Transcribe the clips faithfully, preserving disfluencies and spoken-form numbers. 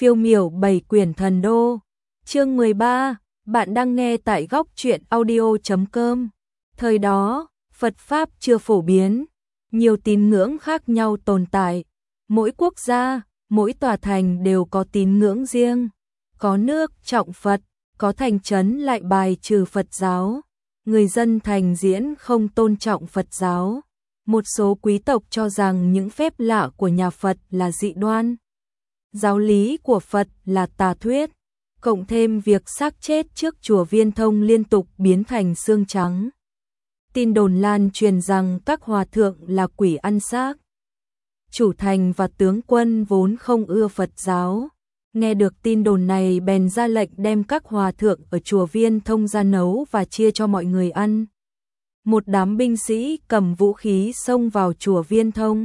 Phiêu miểu bảy quyển thần đô. Chương mười ba, bạn đang nghe tại góc truyện audio chấm com. Thời đó, Phật Pháp chưa phổ biến, nhiều tín ngưỡng khác nhau tồn tại. Mỗi quốc gia, mỗi tòa thành đều có tín ngưỡng riêng. Có nước trọng Phật, có thành trấn lại bài trừ Phật giáo. Người dân thành diễn không tôn trọng Phật giáo. Một số quý tộc cho rằng những phép lạ của nhà Phật là dị đoan. Giáo lý của Phật là tà thuyết, cộng thêm việc xác chết trước chùa Viên Thông liên tục biến thành xương trắng. Tin đồn lan truyền rằng các hòa thượng là quỷ ăn xác. Chủ thành và tướng quân vốn không ưa Phật giáo, nghe được tin đồn này bèn ra lệnh đem các hòa thượng ở chùa Viên Thông ra nấu và chia cho mọi người ăn. Một đám binh sĩ cầm vũ khí xông vào chùa Viên Thông.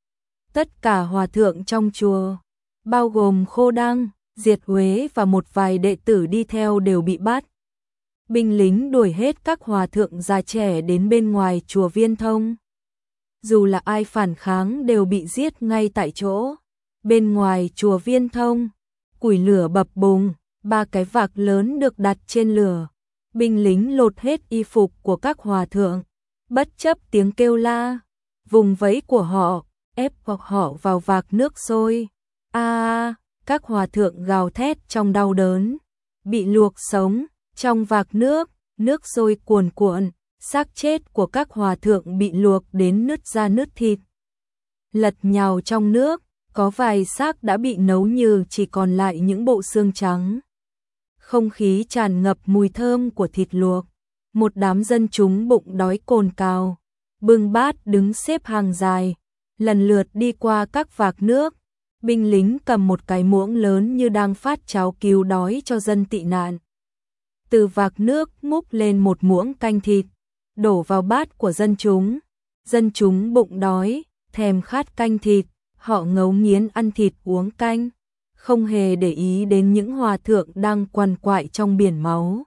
Tất cả hòa thượng trong chùa, bao gồm Khô Đăng, Diệt Huế và một vài đệ tử đi theo đều bị bắt. Binh lính đuổi hết các hòa thượng già trẻ đến bên ngoài chùa Viên Thông. Dù là ai phản kháng đều bị giết ngay tại chỗ. Bên ngoài chùa Viên Thông, củi lửa bập bùng, ba cái vạc lớn được đặt trên lửa. Binh lính lột hết y phục của các hòa thượng, bất chấp tiếng kêu la, vùng vẫy của họ, ép hoặc họ vào vạc nước sôi. A, à, các hòa thượng gào thét trong đau đớn, bị luộc sống trong vạc nước, nước sôi cuồn cuộn, xác chết của các hòa thượng bị luộc đến nứt da nứt thịt. Lật nhào trong nước, có vài xác đã bị nấu nhừ chỉ còn lại những bộ xương trắng. Không khí tràn ngập mùi thơm của thịt luộc, một đám dân chúng bụng đói cồn cào, bưng bát đứng xếp hàng dài, lần lượt đi qua các vạc nước. Binh lính cầm một cái muỗng lớn như đang phát cháo cứu đói cho dân tị nạn. Từ vạc nước múc lên một muỗng canh thịt, đổ vào bát của dân chúng. Dân chúng bụng đói, thèm khát canh thịt, họ ngấu nghiến ăn thịt uống canh, không hề để ý đến những hòa thượng đang quằn quại trong biển máu.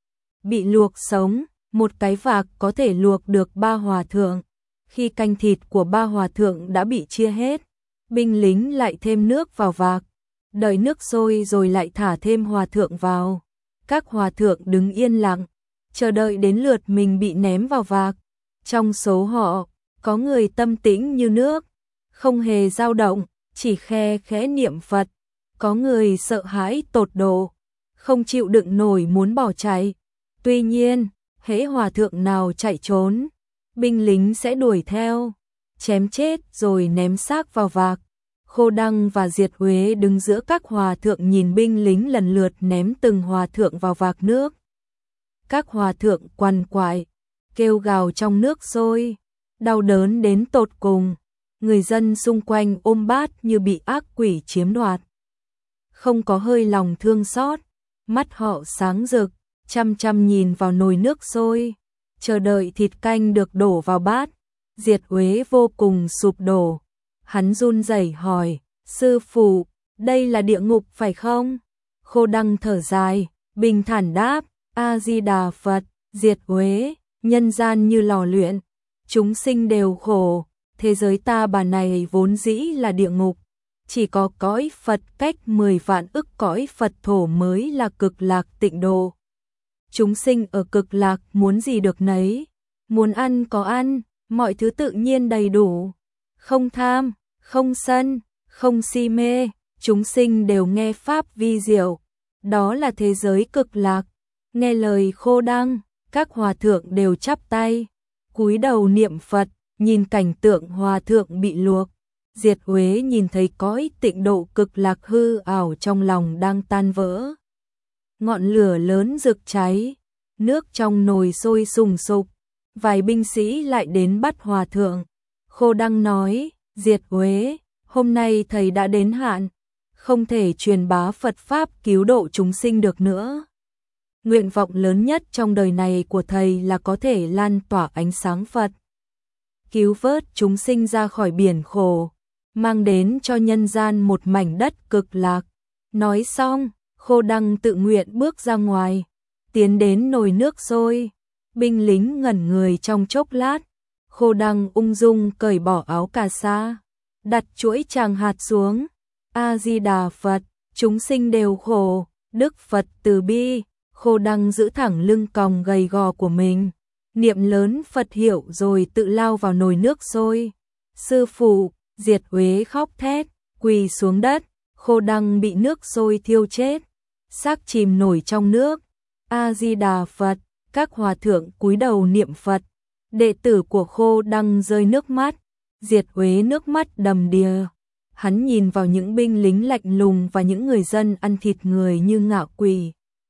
Bị luộc sống, một cái vạc có thể luộc được ba hòa thượng. Khi canh thịt của ba hòa thượng đã bị chia hết, binh lính lại thêm nước vào vạc, đợi nước sôi rồi lại thả thêm hòa thượng vào. Các hòa thượng đứng yên lặng, chờ đợi đến lượt mình bị ném vào vạc. Trong số họ, có người tâm tĩnh như nước, không hề dao động, chỉ khe khẽ niệm Phật. Có người sợ hãi tột độ, không chịu đựng nổi muốn bỏ chạy. Tuy nhiên, hễ hòa thượng nào chạy trốn, binh lính sẽ đuổi theo, chém chết rồi ném xác vào vạc. Khô Đăng và Diệt Huế đứng giữa các hòa thượng nhìn binh lính lần lượt ném từng hòa thượng vào vạc nước. Các hòa thượng quằn quại, kêu gào trong nước sôi, đau đớn đến tột cùng. Người dân xung quanh ôm bát như bị ác quỷ chiếm đoạt. Không có hơi lòng thương xót, mắt họ sáng rực, chăm chăm nhìn vào nồi nước sôi, chờ đợi thịt canh được đổ vào bát. Diệt Huế vô cùng sụp đổ. Hắn run rẩy hỏi, sư phụ, đây là địa ngục phải không? Khô Đăng thở dài, bình thản đáp, A-di-đà Phật. Diệt Huế, nhân gian như lò luyện, chúng sinh đều khổ, thế giới ta bà này vốn dĩ là địa ngục. Chỉ có cõi Phật cách mười vạn ức cõi Phật thổ mới là cực lạc tịnh độ. Chúng sinh ở cực lạc muốn gì được nấy, muốn ăn có ăn, mọi thứ tự nhiên đầy đủ. Không tham, không sân, không si mê, chúng sinh đều nghe pháp vi diệu. Đó là thế giới cực lạc. Nghe lời Khô Đăng, các hòa thượng đều chắp tay, cúi đầu niệm Phật, nhìn cảnh tượng hòa thượng bị luộc. Diệt Huế nhìn thấy cõi tịnh độ cực lạc hư ảo trong lòng đang tan vỡ. Ngọn lửa lớn rực cháy, nước trong nồi sôi sùng sục, vài binh sĩ lại đến bắt hòa thượng. Khô Đăng nói, Diệt Huế, hôm nay thầy đã đến hạn, không thể truyền bá Phật Pháp cứu độ chúng sinh được nữa. Nguyện vọng lớn nhất trong đời này của thầy là có thể lan tỏa ánh sáng Phật, cứu vớt chúng sinh ra khỏi biển khổ, mang đến cho nhân gian một mảnh đất cực lạc. Nói xong, Khô Đăng tự nguyện bước ra ngoài, tiến đến nồi nước sôi. Binh lính ngẩn người trong chốc lát. Khô Đăng ung dung cởi bỏ áo cà sa, đặt chuỗi tràng hạt xuống. A-di-đà Phật. chúng sinh đều khổ, Đức Phật từ bi, Khô Đăng giữ thẳng lưng còng gầy gò của mình, niệm lớn Phật hiệu rồi tự lao vào nồi nước sôi. Sư phụ, Diệt Uế khóc thét, quỳ xuống đất, Khô Đăng bị nước sôi thiêu chết, xác chìm nổi trong nước. A Di Đà Phật, các hòa thượng cúi đầu niệm Phật. Đệ tử của Khô Đăng rơi nước mắt, Diệt Uế nước mắt đầm đìa. Hắn nhìn vào những binh lính lạnh lùng và những người dân ăn thịt người như ngạo quỷ.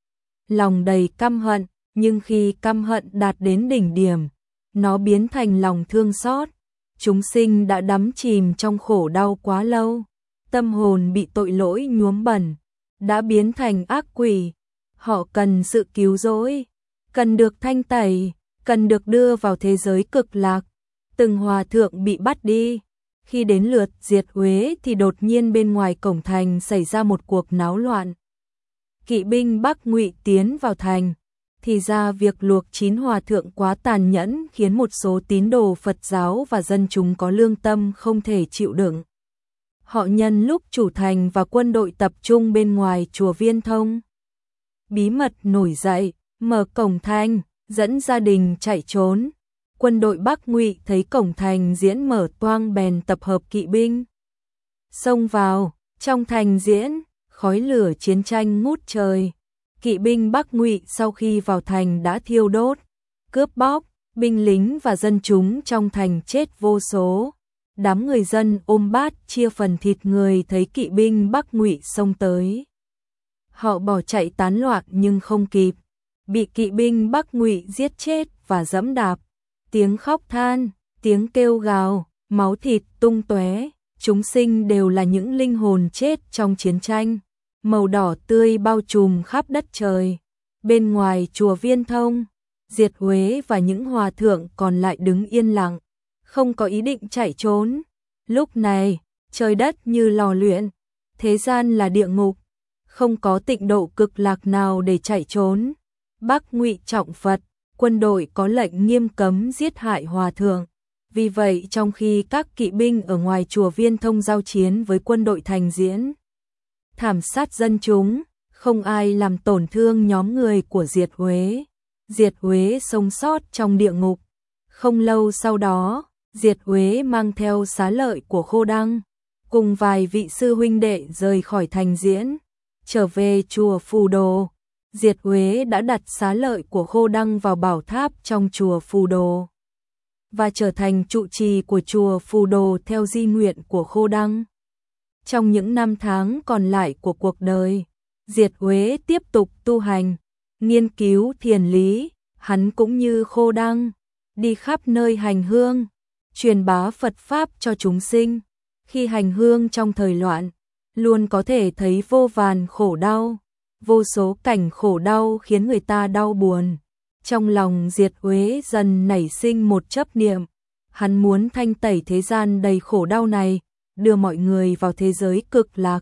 Lòng đầy căm hận, nhưng khi căm hận đạt đến đỉnh điểm, nó biến thành lòng thương xót. Chúng sinh đã đắm chìm trong khổ đau quá lâu, tâm hồn bị tội lỗi nhuốm bẩn, đã biến thành ác quỷ. Họ cần sự cứu rỗi, cần được thanh tẩy, cần được đưa vào thế giới cực lạc. Từng hòa thượng bị bắt đi. Khi đến lượt Diệt Uế thì đột nhiên bên ngoài cổng thành xảy ra một cuộc náo loạn. Kỵ binh Bắc Ngụy tiến vào thành. Thì ra việc luộc chín hòa thượng quá tàn nhẫn khiến một số tín đồ Phật giáo và dân chúng có lương tâm không thể chịu đựng. Họ nhân lúc chủ thành và quân đội tập trung bên ngoài chùa Viên Thông, bí mật nổi dậy, mở cổng thành, dẫn gia đình chạy trốn. Quân đội Bắc Ngụy thấy cổng thành diễn mở toang bèn tập hợp kỵ binh, xông vào. Trong thành diễn, khói lửa chiến tranh ngút trời. Kỵ binh Bắc Ngụy sau khi vào thành đã thiêu đốt, cướp bóc, binh lính và dân chúng trong thành chết vô số. Đám người dân ôm bát chia phần thịt người thấy kỵ binh Bắc Ngụy xông tới. Họ bỏ chạy tán loạn nhưng không kịp, bị kỵ binh Bắc Ngụy giết chết và dẫm đạp. Tiếng khóc than, tiếng kêu gào, máu thịt tung tóe, chúng sinh đều là những linh hồn chết trong chiến tranh. Màu đỏ tươi bao trùm khắp đất trời. Bên ngoài chùa Viên Thông, Diệt Uế và những hòa thượng còn lại đứng yên lặng, không có ý định chạy trốn. Lúc này, trời đất như lò luyện, thế gian là địa ngục, không có tịnh độ cực lạc nào để chạy trốn. Bắc Ngụy trọng Phật, quân đội có lệnh nghiêm cấm giết hại hòa thượng. Vì vậy trong khi các kỵ binh ở ngoài chùa Viên Thông giao chiến với quân đội thành diễn, thảm sát dân chúng, không ai làm tổn thương nhóm người của Diệt Uế. Diệt Uế sống sót trong địa ngục. Không lâu sau đó, Diệt Uế mang theo xá lợi của Khô Đăng, cùng vài vị sư huynh đệ rời khỏi thành diễn, trở về chùa Phù Đồ. Diệt Uế đã đặt xá lợi của Khô Đăng vào bảo tháp trong chùa Phù Đồ và trở thành trụ trì của chùa Phù Đồ theo di nguyện của Khô Đăng. Trong những năm tháng còn lại của cuộc đời, Diệt Uế tiếp tục tu hành, nghiên cứu thiền lý. Hắn cũng như Khô Đăng, đi khắp nơi hành hương, truyền bá Phật Pháp cho chúng sinh. Khi hành hương trong thời loạn, luôn có thể thấy vô vàn khổ đau, vô số cảnh khổ đau khiến người ta đau buồn. Trong lòng Diệt Uế dần nảy sinh một chấp niệm, hắn muốn thanh tẩy thế gian đầy khổ đau này, đưa mọi người vào thế giới cực lạc.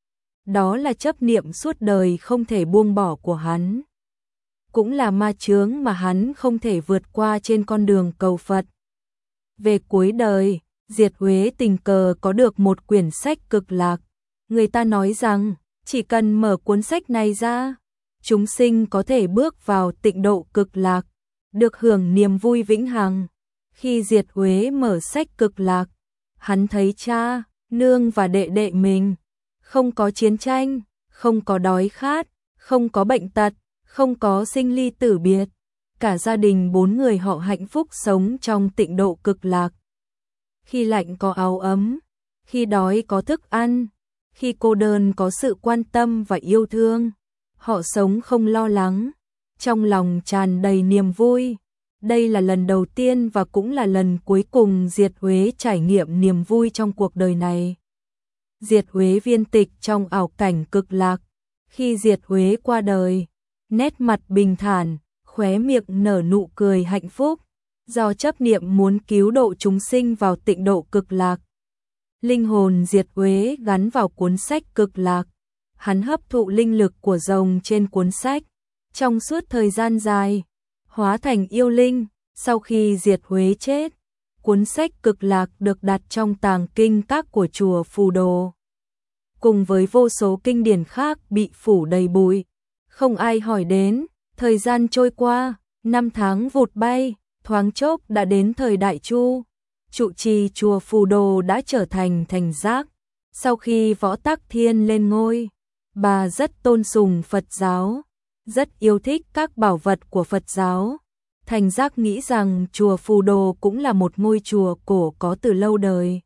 Đó là chấp niệm suốt đời không thể buông bỏ của hắn, cũng là ma chướng mà hắn không thể vượt qua trên con đường cầu Phật. Về cuối đời, Diệt Uế tình cờ có được một quyển sách cực lạc. Người ta nói rằng, chỉ cần mở cuốn sách này ra, chúng sinh có thể bước vào tịnh độ cực lạc, được hưởng niềm vui vĩnh hằng. Khi Diệt Uế mở sách cực lạc, hắn thấy cha, nương và đệ đệ mình, không có chiến tranh, không có đói khát, không có bệnh tật, không có sinh ly tử biệt. Cả gia đình bốn người họ hạnh phúc sống trong tịnh độ cực lạc. Khi lạnh có áo ấm, khi đói có thức ăn, khi cô đơn có sự quan tâm và yêu thương. Họ sống không lo lắng, trong lòng tràn đầy niềm vui. Đây là lần đầu tiên và cũng là lần cuối cùng Diệt Uế trải nghiệm niềm vui trong cuộc đời này. Diệt Uế viên tịch trong ảo cảnh cực lạc. Khi Diệt Uế qua đời, nét mặt bình thản, khóe miệng nở nụ cười hạnh phúc, do chấp niệm muốn cứu độ chúng sinh vào tịnh độ cực lạc. Linh hồn Diệt Uế gắn vào cuốn sách cực lạc. Hắn hấp thụ linh lực của rồng trên cuốn sách trong suốt thời gian dài, hóa thành yêu linh. Sau khi Diệt Uế chết, cuốn sách cực lạc được đặt trong tàng kinh các của chùa Phù Đồ. cùng với vô số kinh điển khác bị phủ đầy bụi. Không ai hỏi đến, thời gian trôi qua, năm tháng vụt bay, thoáng chốc đã đến thời Đại Chu. Trụ trì chùa Phù Đồ đã trở thành thành giác. Sau khi Võ Tắc Thiên lên ngôi, bà rất tôn sùng Phật giáo, rất yêu thích các bảo vật của Phật giáo. Thành giác nghĩ rằng chùa Phù Đồ cũng là một ngôi chùa cổ có từ lâu đời.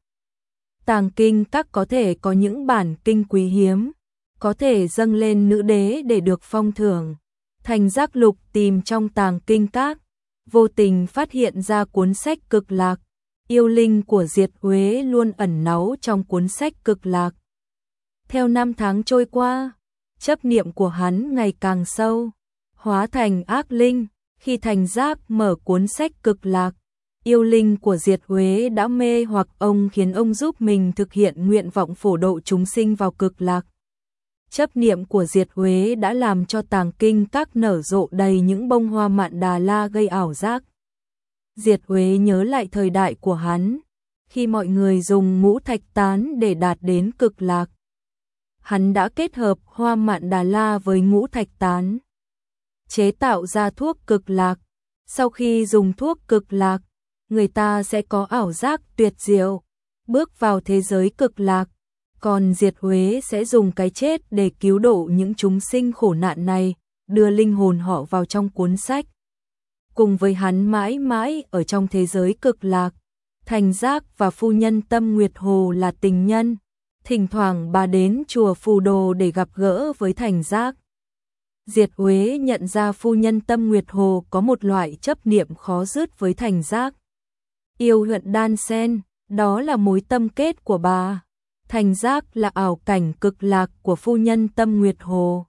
Tàng kinh các có thể có những bản kinh quý hiếm, có thể dâng lên nữ đế để được phong thưởng. Thành giác lục tìm trong tàng kinh các, vô tình phát hiện ra cuốn sách Cực Lạc. Yêu linh của Diệt Uế luôn ẩn náu trong cuốn sách Cực Lạc. Theo năm tháng trôi qua, chấp niệm của hắn ngày càng sâu, hóa thành ác linh. Khi thành giác mở cuốn sách Cực Lạc, yêu linh của Diệt Uế đã mê hoặc ông, khiến ông giúp mình thực hiện nguyện vọng phổ độ chúng sinh vào Cực Lạc. Chấp niệm của Diệt Uế đã làm cho tàng kinh các nở rộ đầy những bông hoa mạn đà la gây ảo giác. Diệt Uế nhớ lại thời đại của hắn, khi mọi người dùng ngũ thạch tán để đạt đến Cực Lạc. Hắn đã kết hợp hoa mạn đà la với ngũ thạch tán, chế tạo ra thuốc Cực Lạc. Sau khi dùng thuốc Cực Lạc, người ta sẽ có ảo giác tuyệt diệu, bước vào thế giới Cực Lạc. Còn Diệt Uế sẽ dùng cái chết để cứu độ những chúng sinh khổ nạn này, đưa linh hồn họ vào trong cuốn sách. Cùng với hắn mãi mãi ở trong thế giới Cực Lạc, Thành Giác và phu nhân Tâm Nguyệt Hồ là tình nhân. Thỉnh thoảng bà đến chùa Phù Đồ để gặp gỡ với Thành Giác. Diệt Uế nhận ra phu nhân Tâm Nguyệt Hồ có một loại chấp niệm khó dứt với Thành Giác. Yêu hận đan sen, đó là mối tâm kết của bà. Thành Giác là ảo cảnh Cực Lạc của phu nhân Tâm Nguyệt Hồ,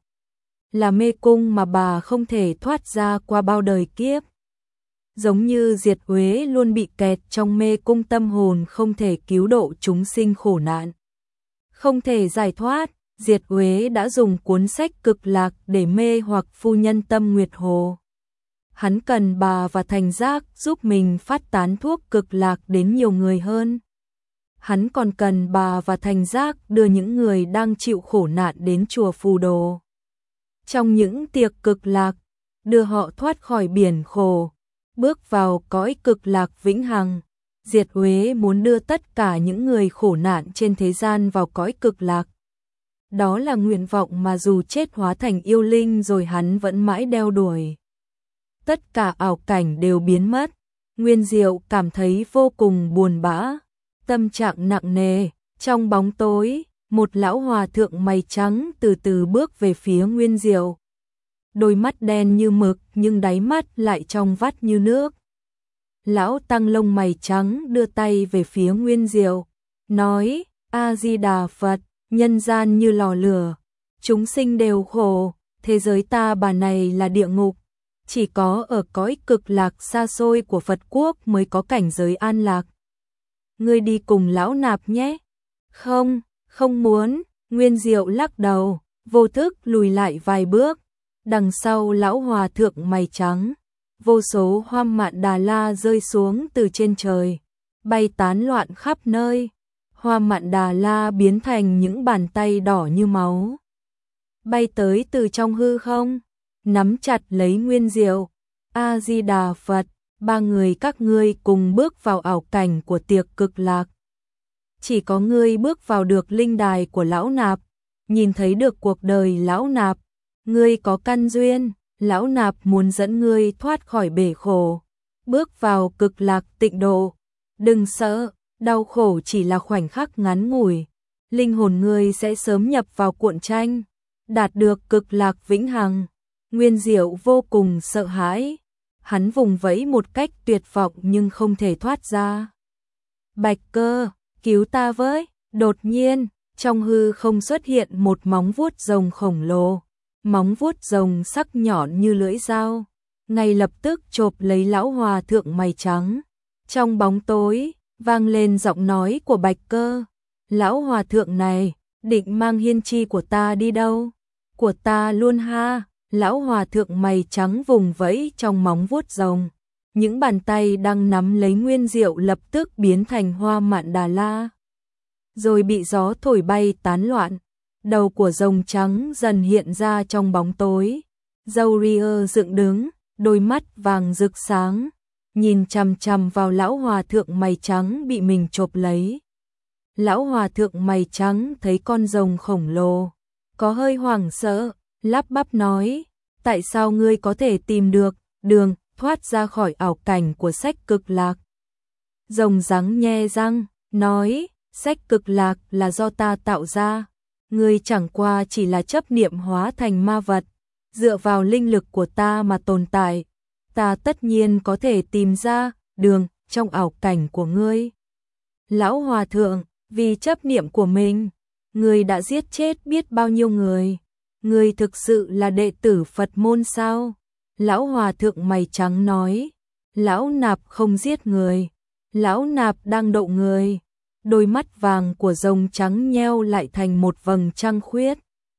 là mê cung mà bà không thể thoát ra qua bao đời kiếp. Giống như Diệt Uế luôn bị kẹt trong mê cung tâm hồn, không thể cứu độ chúng sinh khổ nạn, không thể giải thoát. Diệt Uế đã dùng cuốn sách Cực Lạc để mê hoặc phu nhân Tâm Nguyệt Hồ. Hắn cần bà và Thành Giác giúp mình phát tán thuốc Cực Lạc đến nhiều người hơn. Hắn còn cần bà và Thành Giác đưa những người đang chịu khổ nạn đến chùa Phù Đồ. Trong những tiệc Cực Lạc, đưa họ thoát khỏi biển khổ, bước vào cõi Cực Lạc vĩnh hằng. Diệt Uế muốn đưa tất cả những người khổ nạn trên thế gian vào cõi Cực Lạc. Đó là nguyện vọng mà dù chết hóa thành yêu linh rồi hắn vẫn mãi đeo đuổi. Tất cả ảo cảnh đều biến mất. Nguyên Diệu cảm thấy vô cùng buồn bã, tâm trạng nặng nề. Trong bóng tối, một lão hòa thượng mày trắng từ từ bước về phía Nguyên Diệu. Đôi mắt đen như mực nhưng đáy mắt lại trong vắt như nước. Lão tăng lông mày trắng đưa tay về phía Nguyên Diệu, nói: A-di-đà Phật, nhân gian như lò lửa, chúng sinh đều khổ, thế giới ta bà này là địa ngục. Chỉ có ở cõi Cực Lạc xa xôi của Phật quốc mới có cảnh giới an lạc. Ngươi đi cùng lão nạp nhé. Không, không muốn. Nguyên Diệu lắc đầu, vô thức lùi lại vài bước. Đằng sau lão hòa thượng mày trắng, vô số hoa mạn đà la rơi xuống từ trên trời, bay tán loạn khắp nơi. Hoa mạn đà la biến thành những bàn tay đỏ như máu, bay tới từ trong hư không, nắm chặt lấy Nguyên Diệu. A-di-đà Phật, ba người các ngươi cùng bước vào ảo cảnh của tiệc Cực Lạc. Chỉ có ngươi bước vào được linh đài của lão nạp, nhìn thấy được cuộc đời lão nạp. Ngươi có căn duyên, lão nạp muốn dẫn ngươi thoát khỏi bể khổ, bước vào Cực Lạc tịnh độ. Đừng sợ, đau khổ chỉ là khoảnh khắc ngắn ngủi, linh hồn ngươi sẽ sớm nhập vào cuộn tranh, đạt được Cực Lạc vĩnh hằng. Nguyên Diệu vô cùng sợ hãi, hắn vùng vẫy một cách tuyệt vọng nhưng không thể thoát ra. Bạch Cơ, cứu ta với! Đột nhiên, trong hư không xuất hiện một móng vuốt rồng khổng lồ, móng vuốt rồng sắc nhọn như lưỡi dao, ngay lập tức chộp lấy lão hòa thượng mày trắng. Trong bóng tối, vang lên giọng nói của Bạch Cơ: lão hòa thượng này, định mang hiên chi của ta đi đâu? Của ta luôn ha. Lão hòa thượng mày trắng vùng vẫy trong móng vuốt rồng, những bàn tay đang nắm lấy Nguyên Diệu lập tức biến thành hoa mạn đà la, rồi bị gió thổi bay tán loạn. đầu của rồng trắng dần hiện ra trong bóng tối. Râu ria dựng đứng, đôi mắt vàng rực sáng, nhìn chằm chằm vào lão hòa thượng mày trắng bị mình chộp lấy. Lão hòa thượng mày trắng thấy con rồng khổng lồ, có hơi hoảng sợ, lắp bắp nói, tại sao ngươi có thể tìm được đường thoát ra khỏi ảo cảnh của sách cực lạc? Rồng rắn nhe răng, nói, sách cực lạc là do ta tạo ra, ngươi chẳng qua chỉ là chấp niệm hóa thành ma vật, dựa vào linh lực của ta mà tồn tại, ta tất nhiên có thể tìm ra đường trong ảo cảnh của ngươi. Lão hòa thượng, vì chấp niệm của mình, ngươi đã giết chết biết bao nhiêu người, ngươi thực sự là đệ tử Phật môn sao? Lão hòa thượng mày trắng nói, lão nạp không giết người, lão nạp đang độ người. Đôi mắt vàng của rồng trắng nheo lại thành một vầng trăng khuyết.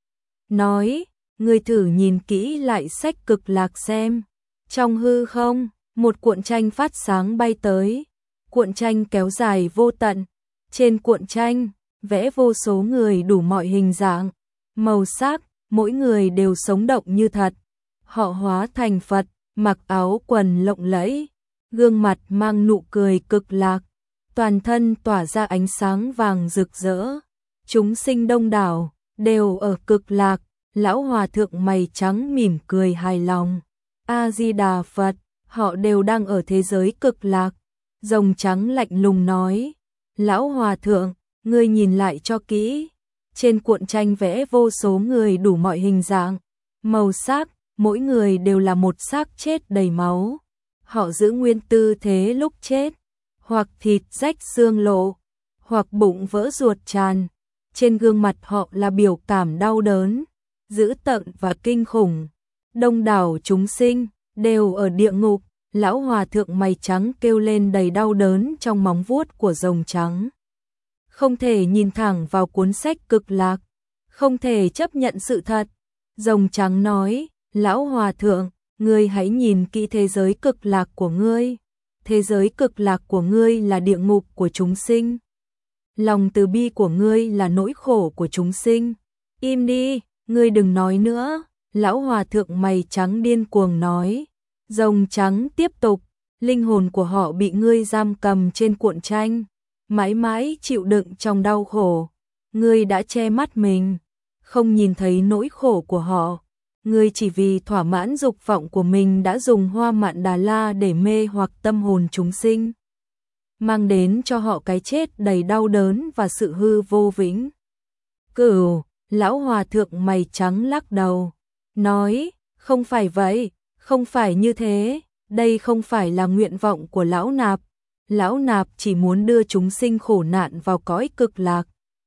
Nói, ngươi thử nhìn kỹ lại sách cực lạc xem. Trong hư không, một cuộn tranh phát sáng bay tới. Cuộn tranh kéo dài vô tận. Trên cuộn tranh, vẽ vô số người đủ mọi hình dạng, màu sắc, mỗi người đều sống động như thật. Họ hóa thành Phật, mặc áo quần lộng lẫy, gương mặt mang nụ cười cực lạc, toàn thân tỏa ra ánh sáng vàng rực rỡ. Chúng sinh đông đảo, đều ở cực lạc. Lão hòa thượng mày trắng mỉm cười hài lòng. A-di-đà Phật, họ đều đang ở thế giới cực lạc. Rồng trắng lạnh lùng nói, lão hòa thượng, ngươi nhìn lại cho kỹ. Trên cuộn tranh vẽ vô số người đủ mọi hình dạng, màu sắc, mỗi người đều là một xác chết đầy máu. Họ giữ nguyên tư thế lúc chết, hoặc thịt rách xương lộ, hoặc bụng vỡ ruột tràn. Trên gương mặt họ là biểu cảm đau đớn, dữ tợn và kinh khủng. Đông đảo chúng sinh đều ở địa ngục. Lão hòa thượng mày trắng kêu lên đầy đau đớn trong móng vuốt của rồng trắng. Không thể nhìn thẳng vào cuốn sách cực lạc, không thể chấp nhận sự thật. Rồng trắng nói, lão hòa thượng, ngươi hãy nhìn kỹ thế giới cực lạc của ngươi. Thế giới cực lạc của ngươi là địa ngục của chúng sinh. Lòng từ bi của ngươi là nỗi khổ của chúng sinh. Im đi, ngươi đừng nói nữa. Lão hòa thượng mày trắng điên cuồng nói. Rồng trắng tiếp tục, linh hồn của họ bị ngươi giam cầm trên cuộn tranh, mãi mãi chịu đựng trong đau khổ. Ngươi đã che mắt mình, không nhìn thấy nỗi khổ của họ. Ngươi chỉ vì thỏa mãn dục vọng của mình đã dùng hoa mạn đà la để mê hoặc tâm hồn chúng sinh, mang đến cho họ cái chết đầy đau đớn và sự hư vô vĩnh cửu. Lão hòa thượng mày trắng lắc đầu, nói, không phải vậy, không phải như thế, đây không phải là nguyện vọng của lão nạp. Lão nạp chỉ muốn đưa chúng sinh khổ nạn vào cõi cực lạc.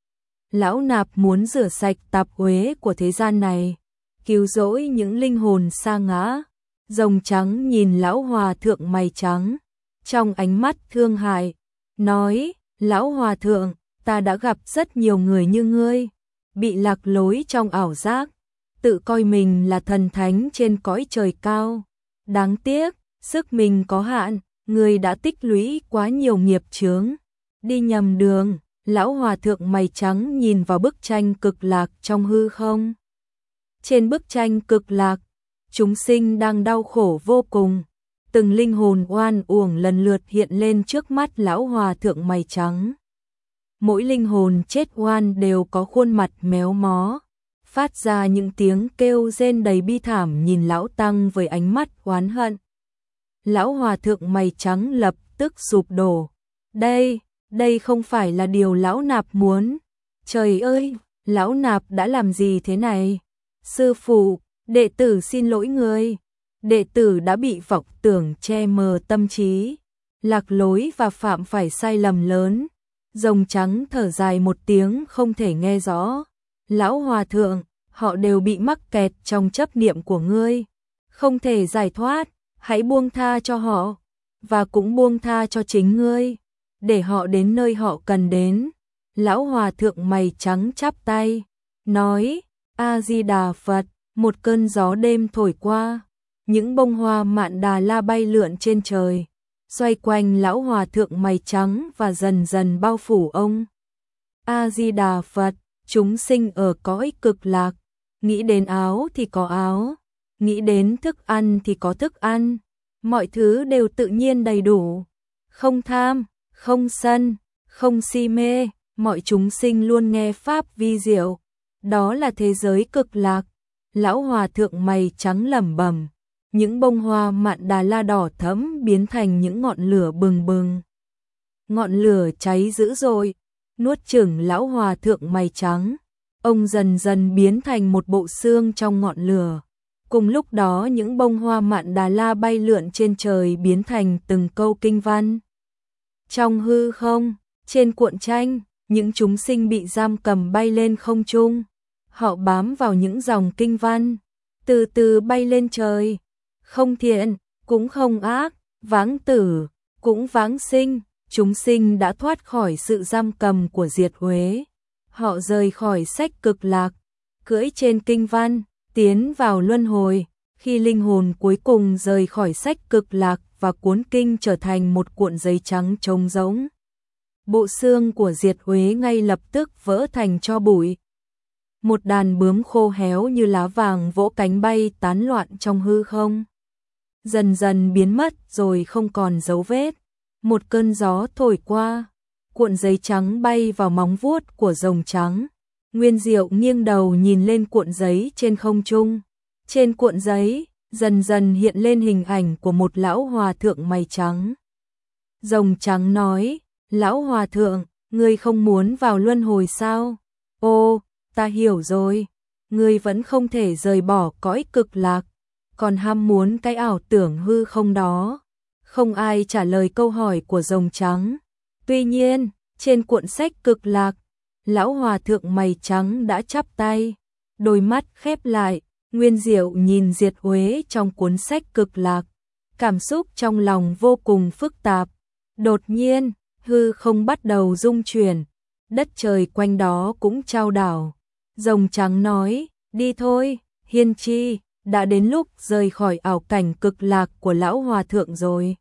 Lão nạp muốn rửa sạch tạp uế của thế gian này, cứu rỗi những linh hồn sa ngã. Rồng trắng nhìn lão hòa thượng mày trắng, trong ánh mắt thương hại, nói, lão hòa thượng, ta đã gặp rất nhiều người như ngươi, bị lạc lối trong ảo giác, tự coi mình là thần thánh trên cõi trời cao. Đáng tiếc, sức mình có hạn, ngươi đã tích lũy quá nhiều nghiệp chướng, đi nhầm đường. Lão hòa thượng mày trắng nhìn vào bức tranh cực lạc trong hư không. Trên bức tranh cực lạc, chúng sinh đang đau khổ vô cùng. Từng linh hồn oan uổng lần lượt hiện lên trước mắt lão hòa thượng mày trắng. Mỗi linh hồn chết oan đều có khuôn mặt méo mó, phát ra những tiếng kêu rên đầy bi thảm nhìn lão tăng với ánh mắt oán hận. Lão hòa thượng mày trắng lập tức sụp đổ. Đây, đây không phải là điều lão nạp muốn. Trời ơi, lão nạp đã làm gì thế này? Sư phụ, đệ tử xin lỗi người. Đệ tử đã bị vọng tưởng che mờ tâm trí, lạc lối và phạm phải sai lầm lớn. Rồng trắng thở dài một tiếng không thể nghe rõ. Lão hòa thượng, họ đều bị mắc kẹt trong chấp niệm của ngươi, không thể giải thoát, hãy buông tha cho họ, và cũng buông tha cho chính ngươi, để họ đến nơi họ cần đến. Lão hòa thượng mày trắng chắp tay, nói, A-di-đà Phật. Một cơn gió đêm thổi qua, những bông hoa mạn đà la bay lượn trên trời, xoay quanh lão hòa thượng mày trắng và dần dần bao phủ ông. A-di-đà Phật, chúng sinh ở cõi cực lạc, nghĩ đến áo thì có áo, nghĩ đến thức ăn thì có thức ăn, mọi thứ đều tự nhiên đầy đủ, không tham, không sân, không si mê, mọi chúng sinh luôn nghe pháp vi diệu, đó là thế giới cực lạc. Lão hòa thượng mày trắng lẩm bẩm, những bông hoa mạn đà la đỏ thẫm biến thành những ngọn lửa bừng bừng. Ngọn lửa cháy dữ dội, nuốt chửng lão hòa thượng mày trắng, ông dần dần biến thành một bộ xương trong ngọn lửa. Cùng lúc đó những bông hoa mạn đà la bay lượn trên trời biến thành từng câu kinh văn. Trong hư không, trên cuộn tranh, những chúng sinh bị giam cầm bay lên không trung. Họ bám vào những dòng kinh văn, từ từ bay lên trời. Không thiện, cũng không ác, vãng tử, cũng vãng sinh, chúng sinh đã thoát khỏi sự giam cầm của diệt uế. Họ rời khỏi sách cực lạc, cưỡi trên kinh văn, tiến vào luân hồi. Khi linh hồn cuối cùng rời khỏi sách cực lạc và cuốn kinh trở thành một cuộn giấy trắng trống rỗng, bộ xương của diệt uế ngay lập tức vỡ thành tro bụi. Một đàn bướm khô héo như lá vàng vỗ cánh bay tán loạn trong hư không, dần dần biến mất rồi không còn dấu vết. Một cơn gió thổi qua, cuộn giấy trắng bay vào móng vuốt của rồng trắng. Nguyên Diệu nghiêng đầu nhìn lên cuộn giấy trên không trung. Trên cuộn giấy, dần dần hiện lên hình ảnh của một lão hòa thượng mày trắng. Rồng trắng nói, lão hòa thượng, ngươi không muốn vào luân hồi sao? Ô, ta hiểu rồi, ngươi vẫn không thể rời bỏ cõi cực lạc, còn ham muốn cái ảo tưởng hư không đó. Không ai trả lời câu hỏi của rồng trắng. Tuy nhiên, trên cuộn sách cực lạc, lão hòa thượng mày trắng đã chắp tay, đôi mắt khép lại. Nguyên Diệu nhìn diệt uế trong cuốn sách cực lạc, cảm xúc trong lòng vô cùng phức tạp. Đột nhiên, hư không bắt đầu rung chuyển, đất trời quanh đó cũng chao đảo. Rồng trắng nói, đi thôi, Hiên Chi, đã đến lúc rời khỏi ảo cảnh cực lạc của lão hòa thượng rồi.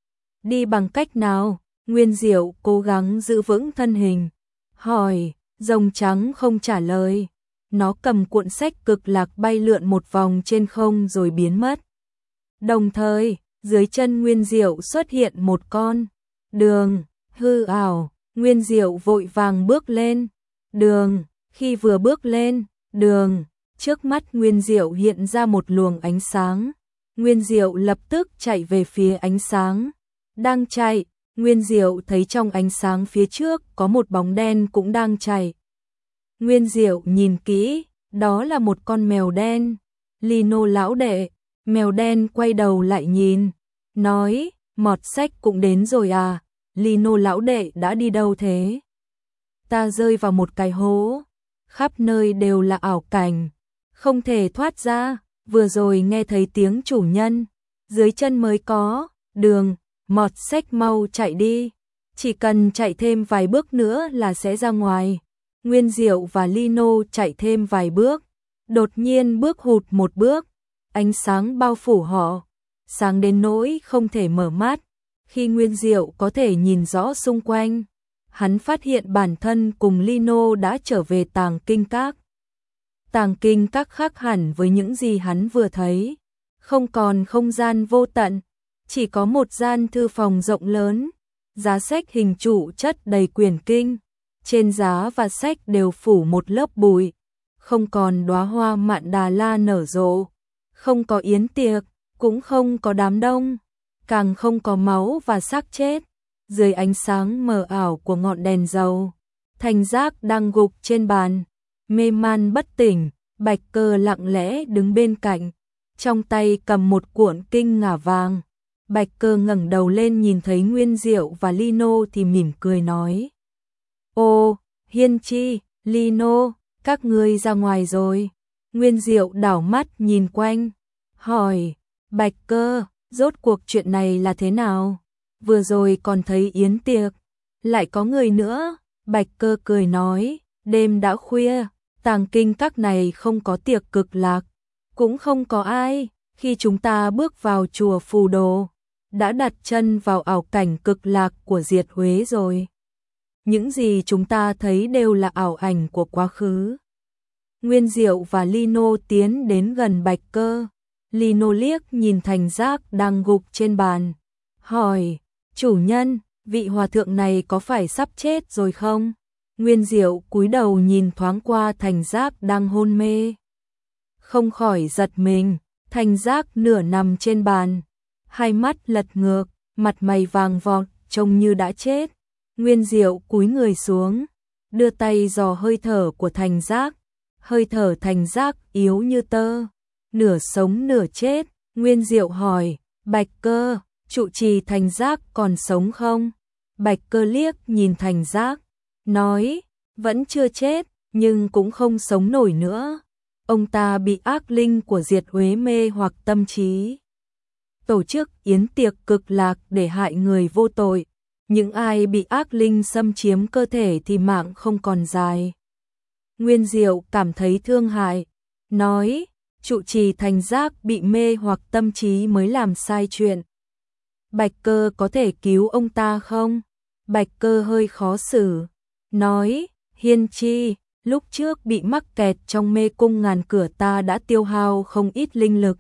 Đi bằng cách nào? Nguyên Diệu cố gắng giữ vững thân hình, hỏi. Rồng trắng không trả lời. Nó cầm cuộn sách cực lạc bay lượn một vòng trên không rồi biến mất. Đồng thời, dưới chân Nguyên Diệu xuất hiện một con đường hư ảo. Nguyên Diệu vội vàng bước lên đường. Khi vừa bước lên đường, trước mắt Nguyên Diệu hiện ra một luồng ánh sáng. Nguyên Diệu lập tức chạy về phía ánh sáng. Đang chạy, Nguyên Diệu thấy trong ánh sáng phía trước có một bóng đen cũng đang chạy. Nguyên Diệu nhìn kỹ, đó là một con mèo đen. Lino lão đệ. Mèo đen quay đầu lại nhìn, nói, mọt sách cũng đến rồi à? Lino lão đệ đã đi đâu thế? Ta rơi vào một cái hố, khắp nơi đều là ảo cảnh, không thể thoát ra. Vừa rồi nghe thấy tiếng chủ nhân, dưới chân mới có đường. Mọt sách mau chạy đi, chỉ cần chạy thêm vài bước nữa là sẽ ra ngoài. Nguyên Diệu và Lino chạy thêm vài bước, đột nhiên bước hụt một bước, ánh sáng bao phủ họ, sáng đến nỗi không thể mở mắt. Khi Nguyên Diệu có thể nhìn rõ xung quanh, hắn phát hiện bản thân cùng Lino đã trở về Tàng Kinh Các. Tàng Kinh Các khác hẳn với những gì hắn vừa thấy, không còn không gian vô tận, chỉ có một gian thư phòng rộng lớn, giá sách hình trụ chất đầy quyển kinh. Trên giá và sách đều phủ một lớp bụi, không còn đóa hoa mạn đà la nở rộ, không có yến tiệc, cũng không có đám đông, càng không có máu và xác chết. Dưới ánh sáng mờ ảo của ngọn đèn dầu, Thành Giác đang gục trên bàn, mê man bất tỉnh. Bạch Cơ lặng lẽ đứng bên cạnh, trong tay cầm một cuộn kinh ngả vàng. Bạch Cơ ngẩng đầu lên nhìn thấy Nguyên Diệu và Lino thì mỉm cười nói, ô, Hiên Chi, Lino, các ngươi ra ngoài rồi. Nguyên Diệu đảo mắt nhìn quanh, hỏi, Bạch Cơ, rốt cuộc chuyện này là thế nào? Vừa rồi còn thấy yến tiệc, lại có người nữa. Bạch Cơ cười nói, đêm đã khuya, Tàng Kinh Các này không có tiệc cực lạc, cũng không có ai. Khi chúng ta bước vào chùa Phù Đồ, đã đặt chân vào ảo cảnh cực lạc của diệt uế rồi. những gì chúng ta thấy đều là ảo ảnh của quá khứ. Nguyên Diệu và Lino tiến đến gần Bạch Cơ. Lino liếc nhìn Thành Giác đang gục trên bàn, hỏi, chủ nhân, vị hòa thượng này có phải sắp chết rồi không? Nguyên Diệu cúi đầu nhìn thoáng qua Thành Giác đang hôn mê. Không khỏi giật mình, Thành Giác nửa nằm trên bàn, hai mắt lật ngược, mặt mày vàng vọt, trông như đã chết. Nguyên Diệu cúi người xuống, đưa tay dò hơi thở của Thành Giác. Hơi thở Thành Giác yếu như tơ, nửa sống nửa chết. Nguyên Diệu hỏi, Bạch Cơ, trụ trì Thành Giác còn sống không? Bạch Cơ liếc nhìn Thành Giác, nói, vẫn chưa chết, nhưng cũng không sống nổi nữa. Ông ta bị ác linh của Diệt Uế mê hoặc tâm trí. Tổ chức yến tiệc cực lạc để hại người vô tội. Những ai bị ác linh xâm chiếm cơ thể thì mạng không còn dài. Nguyên Diệu cảm thấy thương hại, nói, trụ trì Thành Giác bị mê hoặc tâm trí mới làm sai chuyện. Bạch Cơ có thể cứu ông ta không? Bạch Cơ hơi khó xử, nói, Hiên Chi, lúc trước bị mắc kẹt trong mê cung ngàn cửa ta đã tiêu hao không ít linh lực.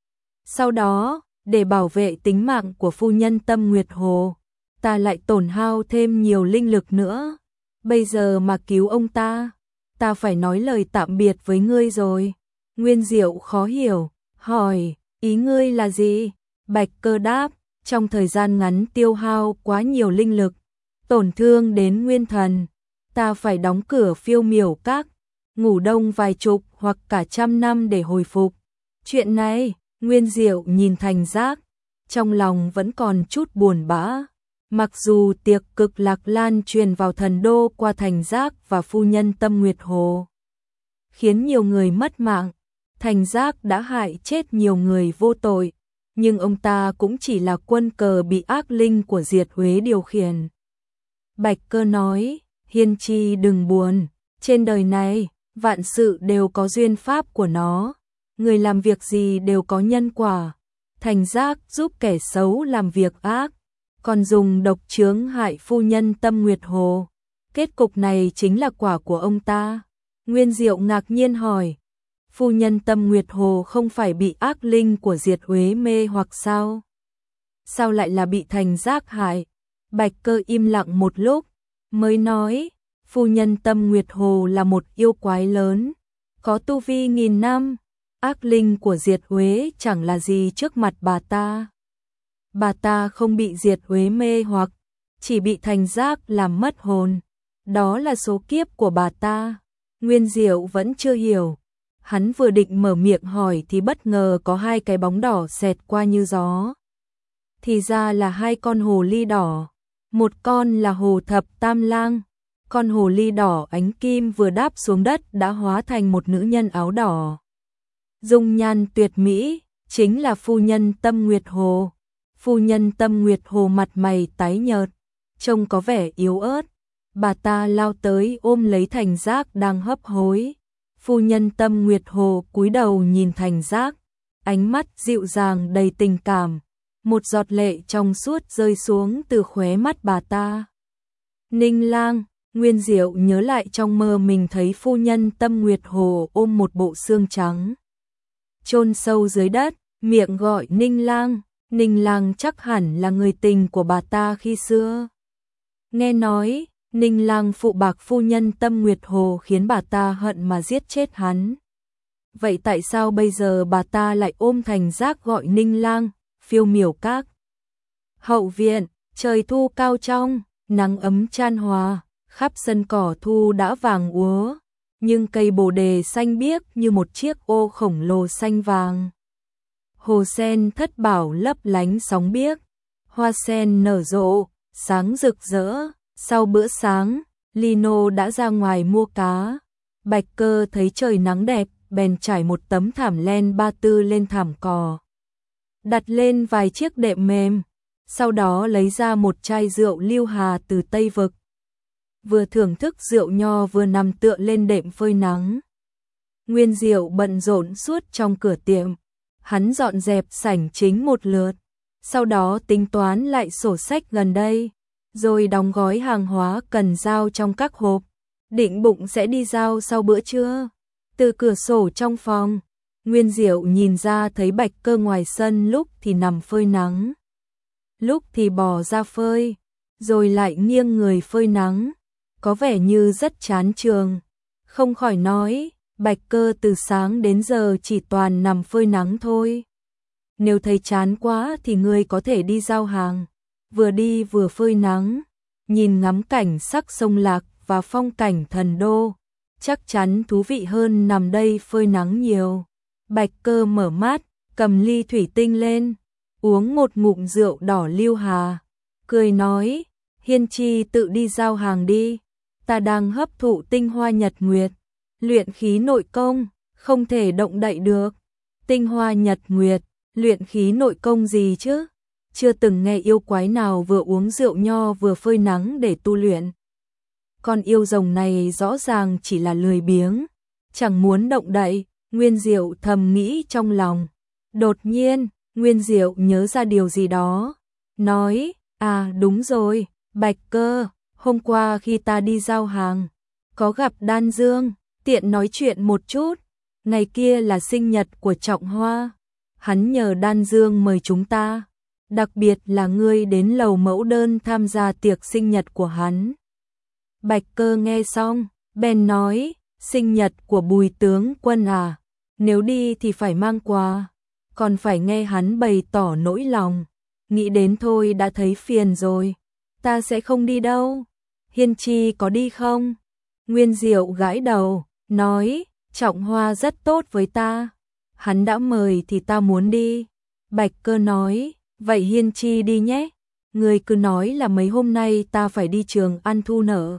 Sau đó, để bảo vệ tính mạng của phu nhân Tâm Nguyệt Hồ, ta lại tổn hao thêm nhiều linh lực nữa. Bây giờ mà cứu ông ta, ta phải nói lời tạm biệt với ngươi rồi. Nguyên Diệu khó hiểu, hỏi, ý ngươi là gì? Bạch Cơ đáp, trong thời gian ngắn tiêu hao quá nhiều linh lực, tổn thương đến nguyên thần, ta phải đóng cửa Phiêu Miểu Các, ngủ đông vài chục hoặc cả trăm năm để hồi phục. Chuyện này, Nguyên Diệu nhìn Thành Giác, trong lòng vẫn còn chút buồn bã. Mặc dù tiệc cực lạc lan truyền vào thần đô qua Thành Giác và phu nhân Tâm Nguyệt Hồ, khiến nhiều người mất mạng, Thành Giác đã hại chết nhiều người vô tội, nhưng ông ta cũng chỉ là quân cờ bị ác linh của Diệt Uế điều khiển. Bạch Cơ nói, Hiên Chi đừng buồn, trên đời này, vạn sự đều có duyên pháp của nó, người làm việc gì đều có nhân quả. Thành Giác giúp kẻ xấu làm việc ác, còn dùng độc chướng hại phu nhân Tâm Nguyệt Hồ. Kết cục này chính là quả của ông ta. Nguyên Diệu ngạc nhiên hỏi, phu nhân Tâm Nguyệt Hồ không phải bị ác linh của Diệt Uế mê hoặc sao? Sao lại là bị Thành Giác hại? Bạch Cơ im lặng một lúc, mới nói, phu nhân Tâm Nguyệt Hồ là một yêu quái lớn, có tu vi nghìn năm, ác linh của Diệt Uế chẳng là gì trước mặt bà ta. Bà ta không bị Diệt Uế mê hoặc, chỉ bị Thành Giác làm mất hồn. Đó là số kiếp của bà ta. Nguyên Diệu vẫn chưa hiểu. Hắn vừa định mở miệng hỏi thì bất ngờ có hai cái bóng đỏ xẹt qua như gió. Thì ra là hai con hồ ly đỏ. Một con là hồ thập tam lang. Con hồ ly đỏ ánh kim vừa đáp xuống đất đã hóa thành một nữ nhân áo đỏ. Dung nhan tuyệt mỹ, chính là phu nhân Tâm Nguyệt Hồ. Phu nhân Tâm Nguyệt Hồ mặt mày tái nhợt, trông có vẻ yếu ớt. Bà ta lao tới ôm lấy Thành Giác đang hấp hối. Phu nhân Tâm Nguyệt Hồ cúi đầu nhìn Thành Giác, ánh mắt dịu dàng đầy tình cảm. Một giọt lệ trong suốt rơi xuống từ khóe mắt bà ta. Ninh Lang, Nguyên Diệu nhớ lại trong mơ mình thấy phu nhân Tâm Nguyệt Hồ ôm một bộ xương trắng, chôn sâu dưới đất, miệng gọi Ninh Lang. Ninh Lang chắc hẳn là người tình của bà ta khi xưa. Nghe nói, Ninh Lang phụ bạc phu nhân Tâm Nguyệt Hồ khiến bà ta hận mà giết chết hắn. Vậy tại sao bây giờ bà ta lại ôm Thành Giác gọi Ninh Lang? Phiêu Miểu Các. Hậu viện, trời thu cao trong, nắng ấm chan hòa, khắp sân cỏ thu đã vàng úa, nhưng cây bồ đề xanh biếc như một chiếc ô khổng lồ xanh vàng. Hồ sen thất bảo lấp lánh sóng biếc, hoa sen nở rộ, sáng rực rỡ. Sau bữa sáng, Lino đã ra ngoài mua cá. Bạch Cơ thấy trời nắng đẹp, bèn trải một tấm thảm len ba tư lên thảm cỏ, đặt lên vài chiếc đệm mềm, sau đó lấy ra một chai rượu Lưu Hà từ Tây Vực. Vừa thưởng thức rượu nho vừa nằm tựa lên đệm phơi nắng. Nguyên Diệu bận rộn suốt trong cửa tiệm. Hắn dọn dẹp sảnh chính một lượt, sau đó tính toán lại sổ sách gần đây. rồi đóng gói hàng hóa cần giao trong các hộp, định bụng sẽ đi giao sau bữa trưa. Từ cửa sổ trong phòng, Nguyên Diệu nhìn ra thấy Bạch Cơ ngoài sân lúc thì nằm phơi nắng, lúc thì bò ra phơi, rồi lại nghiêng người phơi nắng, có vẻ như rất chán trường. Không khỏi nói, Bạch Cơ từ sáng đến giờ chỉ toàn nằm phơi nắng thôi. Nếu thấy chán quá thì ngươi có thể đi giao hàng, vừa đi vừa phơi nắng, nhìn ngắm cảnh sắc sông Lạc và phong cảnh thần đô, chắc chắn thú vị hơn nằm đây phơi nắng nhiều. Bạch Cơ mở mắt, cầm ly thủy tinh lên, uống một ngụm rượu đỏ Lưu Hà, cười nói, Hiên Chi tự đi giao hàng đi, ta đang hấp thụ tinh hoa nhật nguyệt, luyện khí nội công, không thể động đậy được. Tinh hoa nhật nguyệt, luyện khí nội công gì chứ? Chưa từng nghe yêu quái nào vừa uống rượu nho vừa phơi nắng để tu luyện. Con yêu rồng này rõ ràng chỉ là lười biếng, chẳng muốn động đậy, Nguyên Diệu thầm nghĩ trong lòng. Đột nhiên, Nguyên Diệu nhớ ra điều gì đó, nói, à đúng rồi, Bạch Cơ, hôm qua khi ta đi giao hàng, có gặp Đan Dương, tiện nói chuyện một chút, ngày kia là sinh nhật của Trọng Hoa, hắn nhờ Đan Dương mời chúng ta, đặc biệt là ngươi đến lầu mẫu đơn tham gia tiệc sinh nhật của hắn. Bạch Cơ nghe xong, bèn nói, sinh nhật của Bùi tướng quân à, nếu đi thì phải mang quà, còn phải nghe hắn bày tỏ nỗi lòng, nghĩ đến thôi đã thấy phiền rồi, ta sẽ không đi đâu. Hiên Chi có đi không? Nguyên Diệu gãi đầu, nói, Trọng Hoa rất tốt với ta, hắn đã mời thì ta muốn đi. Bạch Cơ nói, vậy Hiên Chi đi nhé, người cứ nói là mấy hôm nay ta phải đi trường ăn thu nở,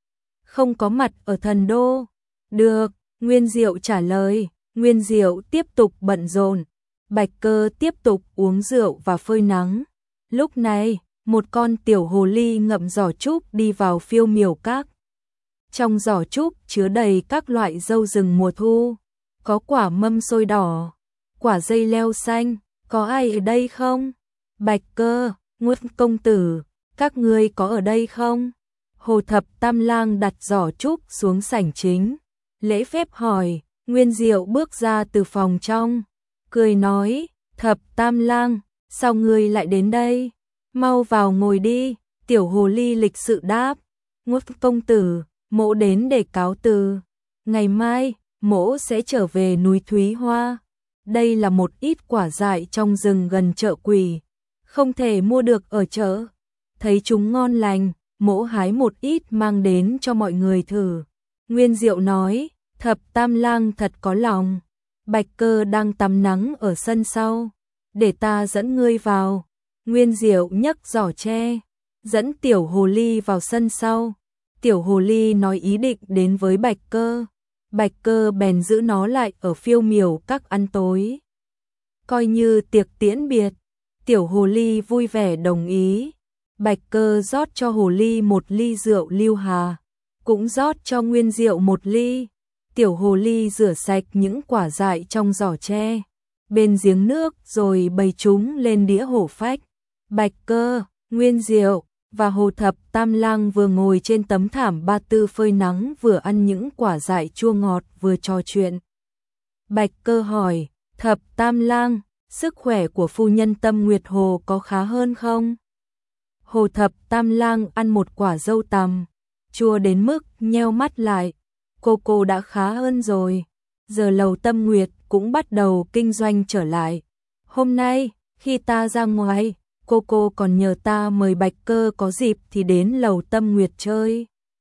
không có mặt ở thần đô. Được, Nguyên Diệu trả lời. Nguyên Diệu tiếp tục bận rộn, Bạch Cơ tiếp tục uống rượu và phơi nắng. Lúc này, một con tiểu hồ ly ngậm giỏ trúc đi vào Phiêu Miểu Các. Trong giỏ trúc chứa đầy các loại dâu rừng mùa thu, có quả mâm xôi đỏ, quả dây leo xanh, có ai ở đây không? Bạch Cơ, Nguyên công tử, các ngươi có ở đây không? Hồ Thập Tam Lang đặt giỏ trúc xuống sảnh chính, lễ phép hỏi. Nguyên Diệu bước ra từ phòng trong, cười nói, Thập Tam Lang, sao ngươi lại đến đây? Mau vào ngồi đi. Tiểu hồ ly lịch sự đáp, Nguyên công tử, mỗ đến để cáo từ, ngày mai mỗ sẽ trở về núi Thúy Hoa. Đây là một ít quả dại trong rừng gần chợ Quỷ, không thể mua được ở chợ, thấy chúng ngon lành, mỗ hái một ít mang đến cho mọi người thử. Nguyên Diệu nói, Thập Tam Lang thật có lòng. Bạch Cơ đang tắm nắng ở sân sau, để ta dẫn ngươi vào. Nguyên Diệu nhấc giỏ tre, dẫn tiểu hồ ly vào sân sau. Tiểu hồ ly nói ý định đến với Bạch Cơ, Bạch Cơ bèn giữ nó lại ở Phiêu Miểu Các ăn tối, coi như tiệc tiễn biệt. Tiểu hồ ly vui vẻ đồng ý. Bạch Cơ rót cho hồ ly một ly rượu Lưu Hà, cũng rót cho Nguyên Diệu một ly. Tiểu hồ ly rửa sạch những quả dại trong giỏ tre bên giếng nước rồi bày chúng lên đĩa hổ phách. Bạch Cơ, Nguyên Diệu và Hồ Thập Tam Lang vừa ngồi trên tấm thảm ba tư phơi nắng, vừa ăn những quả dại chua ngọt vừa trò chuyện. Bạch Cơ hỏi, Thập Tam Lang, sức khỏe của phu nhân Tâm Nguyệt Hồ có khá hơn không? Hồ Thập Tam Lang ăn một quả dâu tằm, chua đến mức nheo mắt lại. Cô cô đã khá hơn rồi, giờ lầu Tâm Nguyệt cũng bắt đầu kinh doanh trở lại. Hôm nay, khi ta ra ngoài, cô cô còn nhờ ta mời Bạch Cơ có dịp thì đến lầu Tâm Nguyệt chơi.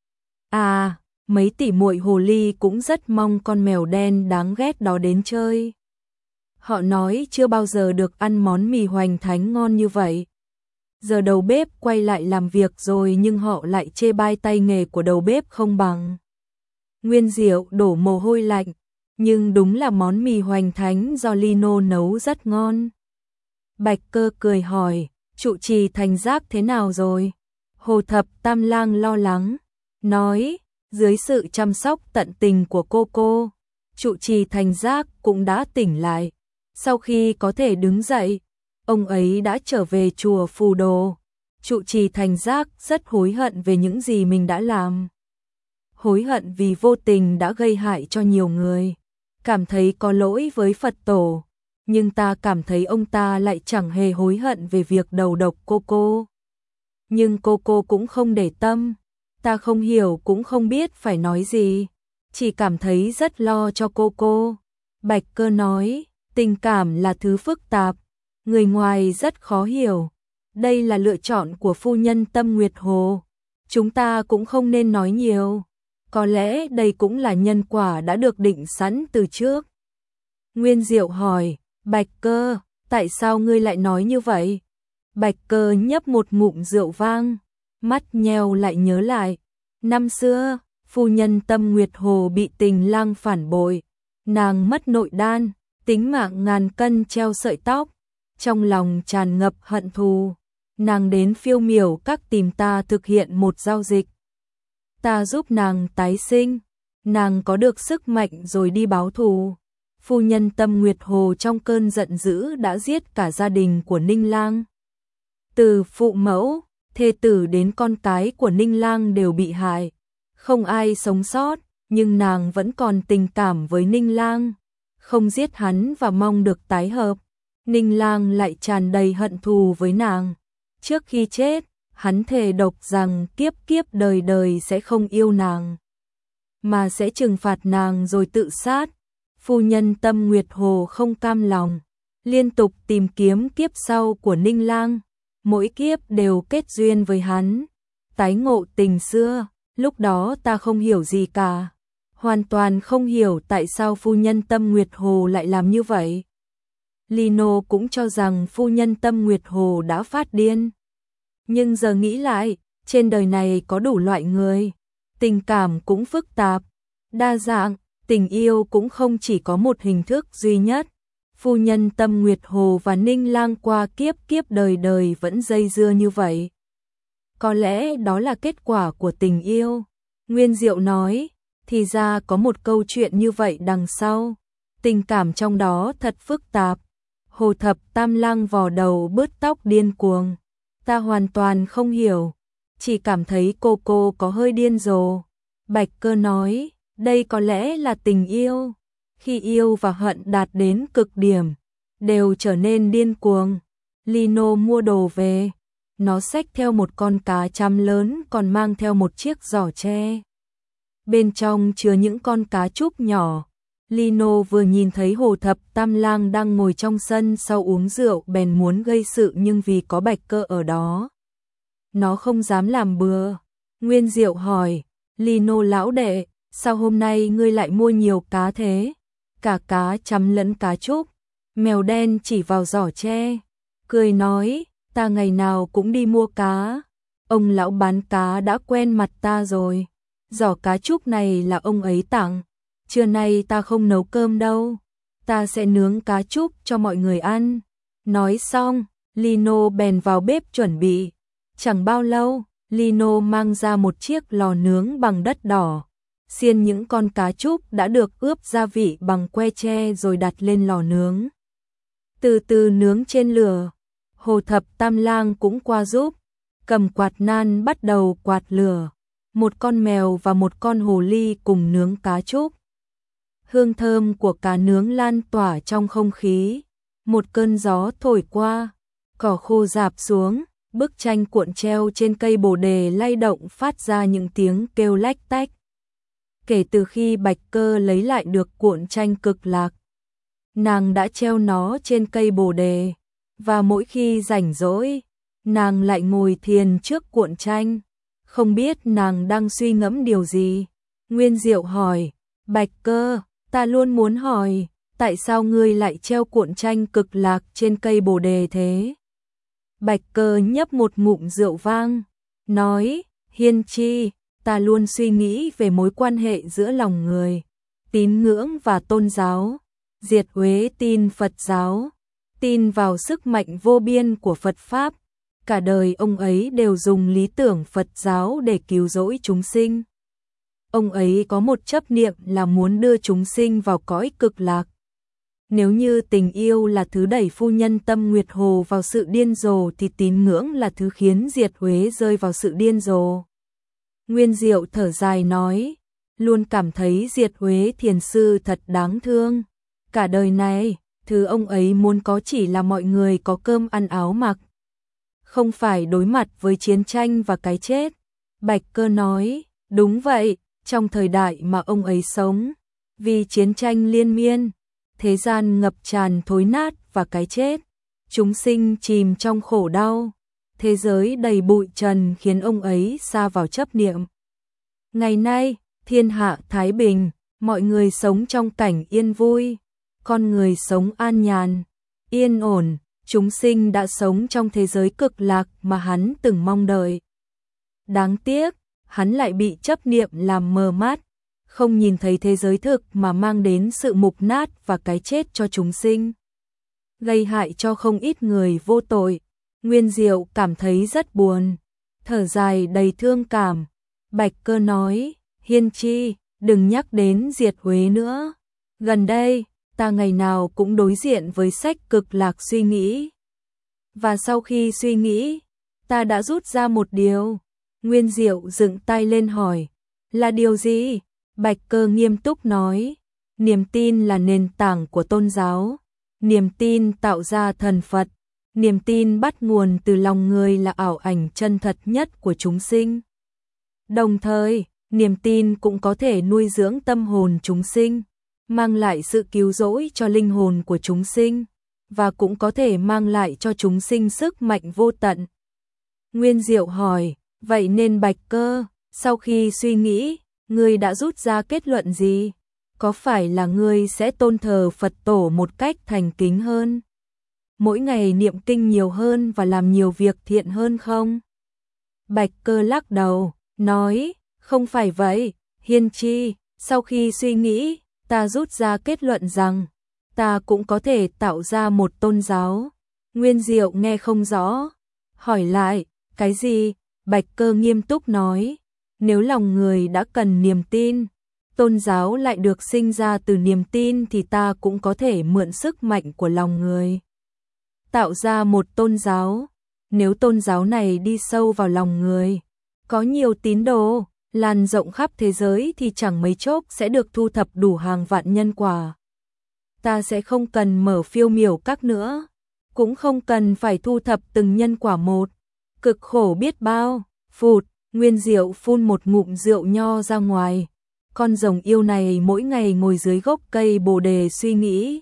À, mấy tỷ muội hồ ly cũng rất mong con mèo đen đáng ghét đó đến chơi. Họ nói chưa bao giờ được ăn món mì hoành thánh ngon như vậy. Giờ đầu bếp quay lại làm việc rồi nhưng họ lại chê bai tay nghề của đầu bếp không bằng. Nguyên Diệu đổ mồ hôi lạnh, nhưng đúng là món mì hoành thánh do Lino nấu rất ngon. Bạch Cơ cười hỏi, trụ trì Thành Giác thế nào rồi? Hồ Thập Tam Lang lo lắng, nói, dưới sự chăm sóc tận tình của cô cô, trụ trì Thành Giác cũng đã tỉnh lại. Sau khi có thể đứng dậy, ông ấy đã trở về chùa Phù Đồ. trụ trì thành giác rất hối hận về những gì mình đã làm. Hối hận vì vô tình đã gây hại cho nhiều người, cảm thấy có lỗi với Phật tổ, nhưng ta cảm thấy ông ta lại chẳng hề hối hận về việc đầu độc cô cô. Nhưng cô cô cũng không để tâm, ta không hiểu cũng không biết phải nói gì, chỉ cảm thấy rất lo cho cô cô. Bạch Cơ nói, tình cảm là thứ phức tạp, người ngoài rất khó hiểu. Đây là lựa chọn của phu nhân Tâm Nguyệt Hồ, chúng ta cũng không nên nói nhiều. Có lẽ đây cũng là nhân quả đã được định sẵn từ trước. Nguyên Diệu hỏi, Bạch Cơ, tại sao ngươi lại nói như vậy? Bạch Cơ nhấp một ngụm rượu vang, mắt nheo lại nhớ lại. Năm xưa, phu nhân Tâm Nguyệt Hồ bị Tình Lang phản bội, nàng mất nội đan, tính mạng ngàn cân treo sợi tóc, trong lòng tràn ngập hận thù. Nàng đến Phiêu Miểu Các tìm ta thực hiện một giao dịch. Ta giúp nàng tái sinh, nàng có được sức mạnh rồi đi báo thù. Phu nhân Tâm Nguyệt Hồ trong cơn giận dữ đã giết cả gia đình của Ninh Lang. Từ phụ mẫu, thê tử đến con cái của Ninh Lang đều bị hại, không ai sống sót, nhưng nàng vẫn còn tình cảm với Ninh Lang, không giết hắn và mong được tái hợp. Ninh Lang lại tràn đầy hận thù với nàng. Trước khi chết, hắn thề độc rằng kiếp kiếp đời đời sẽ không yêu nàng, mà sẽ trừng phạt nàng rồi tự sát. Phu nhân Tâm Nguyệt Hồ không cam lòng, liên tục tìm kiếm kiếp sau của Ninh Lang, mỗi kiếp đều kết duyên với hắn, tái ngộ tình xưa. Lúc đó ta không hiểu gì cả, hoàn toàn không hiểu tại sao phu nhân Tâm Nguyệt Hồ lại làm như vậy. Lino cũng cho rằng phu nhân Tâm Nguyệt Hồ đã phát điên. Nhưng giờ nghĩ lại, trên đời này có đủ loại người, tình cảm cũng phức tạp, đa dạng, tình yêu cũng không chỉ có một hình thức duy nhất. Phu nhân Tâm Nguyệt Hồ và Ninh Lang qua kiếp kiếp đời đời vẫn dây dưa như vậy. Có lẽ đó là kết quả của tình yêu. Nguyên Diệu nói, thì ra có một câu chuyện như vậy đằng sau. Tình cảm trong đó thật phức tạp. Hồ Thập Tam Lang vò đầu bứt tóc điên cuồng. Ta hoàn toàn không hiểu, chỉ cảm thấy cô cô có hơi điên rồ. Bạch Cơ nói, đây có lẽ là tình yêu. Khi yêu và hận đạt đến cực điểm, đều trở nên điên cuồng. Lino mua đồ về, nó xách theo một con cá chấm lớn còn mang theo một chiếc giỏ tre. Bên trong chứa những con cá trúc nhỏ. Lino vừa nhìn thấy Hồ Thập Tam Lang đang ngồi trong sân sau uống rượu bèn muốn gây sự, nhưng vì có Bạch Cơ ở đó, nó không dám làm bừa. Nguyên Diệu hỏi, Lino lão đệ, sao hôm nay ngươi lại mua nhiều cá thế? Cả cá chấm lẫn cá trúc. Mèo đen chỉ vào giỏ tre, cười nói, ta ngày nào cũng đi mua cá. Ông lão bán cá đã quen mặt ta rồi. Giỏ cá trúc này là ông ấy tặng. Trưa nay ta không nấu cơm đâu, ta sẽ nướng cá trúc cho mọi người ăn. Nói xong, Lino bèn vào bếp chuẩn bị. Chẳng bao lâu, Lino mang ra một chiếc lò nướng bằng đất đỏ, xiên những con cá trúc đã được ướp gia vị bằng que tre rồi đặt lên lò nướng. Từ từ nướng trên lửa. Hồ Thập Tam Lang cũng qua giúp, cầm quạt nan bắt đầu quạt lửa. Một con mèo và một con hồ ly cùng nướng cá trúc. Hương thơm của cá nướng lan tỏa trong không khí. Một cơn gió thổi qua, cỏ khô rạp xuống, bức tranh cuộn treo trên cây bồ đề lay động phát ra những tiếng kêu lách tách. Kể từ khi Bạch Cơ lấy lại được cuộn tranh Cực Lạc, nàng đã treo nó trên cây bồ đề, và mỗi khi rảnh rỗi, nàng lại ngồi thiền trước cuộn tranh. Không biết nàng đang suy ngẫm điều gì. Nguyên Diệu hỏi, Bạch Cơ, ta luôn muốn hỏi, tại sao ngươi lại treo cuộn tranh Cực Lạc trên cây bồ đề thế? Bạch Cơ nhấp một ngụm rượu vang, nói, Hiên Chi, ta luôn suy nghĩ về mối quan hệ giữa lòng người, tín ngưỡng và tôn giáo. Diệt Uế tin Phật giáo, tin vào sức mạnh vô biên của Phật Pháp. Cả đời ông ấy đều dùng lý tưởng Phật giáo để cứu rỗi chúng sinh. Ông ấy có một chấp niệm là muốn đưa chúng sinh vào cõi Cực Lạc. Nếu như tình yêu là thứ đẩy phu nhân Tâm Nguyệt Hồ vào sự điên rồ thì tín ngưỡng là thứ khiến Diệt Huế rơi vào sự điên rồ. Nguyên Diệu thở dài nói, luôn cảm thấy Diệt Huế thiền sư thật đáng thương. Cả đời này, thứ ông ấy muốn có chỉ là mọi người có cơm ăn áo mặc, không phải đối mặt với chiến tranh và cái chết. Bạch Cơ nói, đúng vậy, trong thời đại mà ông ấy sống, vì chiến tranh liên miên, thế gian ngập tràn thối nát và cái chết, chúng sinh chìm trong khổ đau, thế giới đầy bụi trần khiến ông ấy sa vào chấp niệm. Ngày nay, thiên hạ thái bình, mọi người sống trong cảnh yên vui, con người sống an nhàn, yên ổn, chúng sinh đã sống trong thế giới cực lạc mà hắn từng mong đợi. Đáng tiếc, hắn lại bị chấp niệm làm mờ mắt, không nhìn thấy thế giới thực mà mang đến sự mục nát và cái chết cho chúng sinh, gây hại cho không ít người vô tội. Nguyên Diệu cảm thấy rất buồn, thở dài đầy thương cảm. Bạch Cơ nói, Hiên Chi, đừng nhắc đến Diệt Huế nữa. Gần đây, ta ngày nào cũng đối diện với sách cực lạc suy nghĩ. Và sau khi suy nghĩ, ta đã rút ra một điều. Nguyên Diệu dựng tay lên hỏi, là điều gì? Bạch Cơ nghiêm túc nói, niềm tin là nền tảng của tôn giáo, niềm tin tạo ra thần Phật, niềm tin bắt nguồn từ lòng người là ảo ảnh chân thật nhất của chúng sinh. Đồng thời, niềm tin cũng có thể nuôi dưỡng tâm hồn chúng sinh, mang lại sự cứu rỗi cho linh hồn của chúng sinh, và cũng có thể mang lại cho chúng sinh sức mạnh vô tận. Nguyên Diệu hỏi, vậy nên Bạch Cơ, sau khi suy nghĩ, ngươi đã rút ra kết luận gì? Có phải là ngươi sẽ tôn thờ Phật tổ một cách thành kính hơn? Mỗi ngày niệm kinh nhiều hơn và làm nhiều việc thiện hơn không? Bạch Cơ lắc đầu, nói, không phải vậy, Hiên Chi, sau khi suy nghĩ, ta rút ra kết luận rằng, ta cũng có thể tạo ra một tôn giáo. Nguyên Diệu nghe không rõ, hỏi lại, cái gì? Bạch Cơ nghiêm túc nói, nếu lòng người đã cần niềm tin, tôn giáo lại được sinh ra từ niềm tin thì ta cũng có thể mượn sức mạnh của lòng người, tạo ra một tôn giáo. Nếu tôn giáo này đi sâu vào lòng người, có nhiều tín đồ, lan rộng khắp thế giới thì chẳng mấy chốc sẽ được thu thập đủ hàng vạn nhân quả. Ta sẽ không cần mở phiêu miểu các nữa, cũng không cần phải thu thập từng nhân quả một, cực khổ biết bao. Phụt, Nguyên Diệu phun một ngụm rượu nho ra ngoài. Con rồng yêu này mỗi ngày ngồi dưới gốc cây bồ đề suy nghĩ,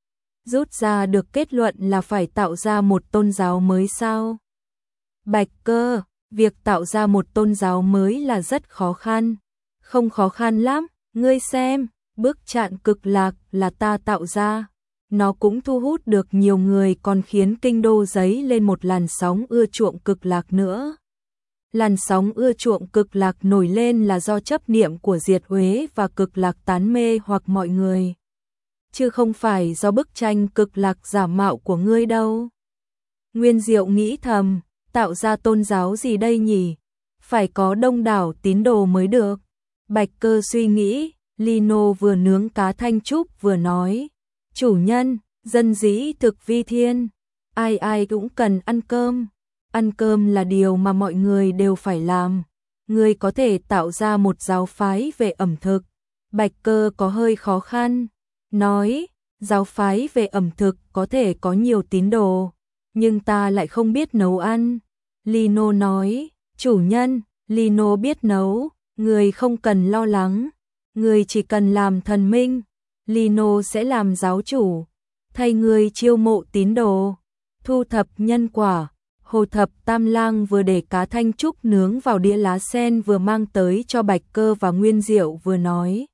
rút ra được kết luận là phải tạo ra một tôn giáo mới sao? Bạch Cơ, việc tạo ra một tôn giáo mới là rất khó khăn. Không khó khăn lắm, ngươi xem, bức trạn cực lạc là ta tạo ra. Nó cũng thu hút được nhiều người, còn khiến kinh đô giấy lên một làn sóng ưa chuộng cực lạc nữa. Làn sóng ưa chuộng cực lạc nổi lên là do chấp niệm của Diệt Huế và cực lạc tán mê hoặc mọi người, chứ không phải do bức tranh cực lạc giả mạo của ngươi đâu. Nguyên Diệu nghĩ thầm, tạo ra tôn giáo gì đây nhỉ? Phải có đông đảo tín đồ mới được. Bạch Cơ suy nghĩ, Lino vừa nướng cá thanh trúc vừa nói, chủ nhân, dân dĩ thực vi thiên, ai ai cũng cần ăn cơm. Ăn cơm là điều mà mọi người đều phải làm. Ngươi có thể tạo ra một giáo phái về ẩm thực. Bạch Cơ có hơi khó khăn, nói, giáo phái về ẩm thực có thể có nhiều tín đồ, nhưng ta lại không biết nấu ăn. Lino nói, chủ nhân, Lino biết nấu, người không cần lo lắng, người chỉ cần làm thần minh, Lino sẽ làm giáo chủ, thay người chiêu mộ tín đồ, thu thập nhân quả. Hồ Thập Tam Lang vừa để cá thanh trúc nướng vào đĩa lá sen vừa mang tới cho Bạch Cơ và Nguyên Diệu vừa nói,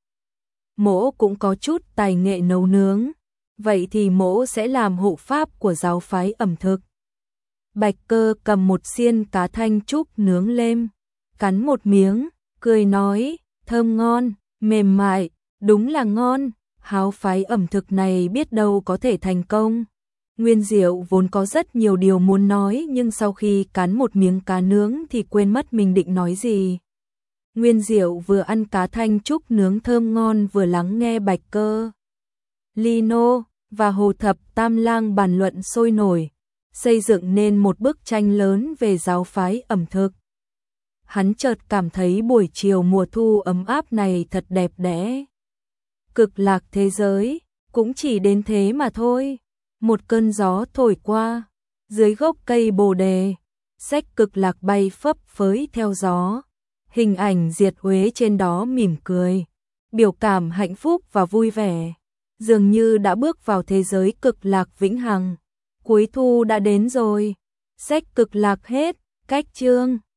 mỗ cũng có chút tài nghệ nấu nướng, vậy thì mỗ sẽ làm hộ pháp của giáo phái ẩm thực. Bạch Cơ cầm một xiên cá thanh trúc nướng lên, cắn một miếng, cười nói, thơm ngon, mềm mại, đúng là ngon, giáo phái ẩm thực này biết đâu có thể thành công. Nguyên Diệu vốn có rất nhiều điều muốn nói, nhưng sau khi cắn một miếng cá nướng thì quên mất mình định nói gì. Nguyên Diệu vừa ăn cá thanh trúc nướng thơm ngon vừa lắng nghe Bạch Cơ. Lino, và Hồ Thập Tam Lang bàn luận sôi nổi, xây dựng nên một bức tranh lớn về giáo phái ẩm thực. Hắn chợt cảm thấy buổi chiều mùa thu ấm áp này thật đẹp đẽ. Cực lạc thế giới, cũng chỉ đến thế mà thôi. Một cơn gió thổi qua, dưới gốc cây bồ đề, sách cực lạc bay phấp phới theo gió. Hình ảnh Diệt Uế trên đó mỉm cười, biểu cảm hạnh phúc và vui vẻ, dường như đã bước vào thế giới cực lạc vĩnh hằng. Cuối thu đã đến rồi, sách cực lạc hết, cách chương.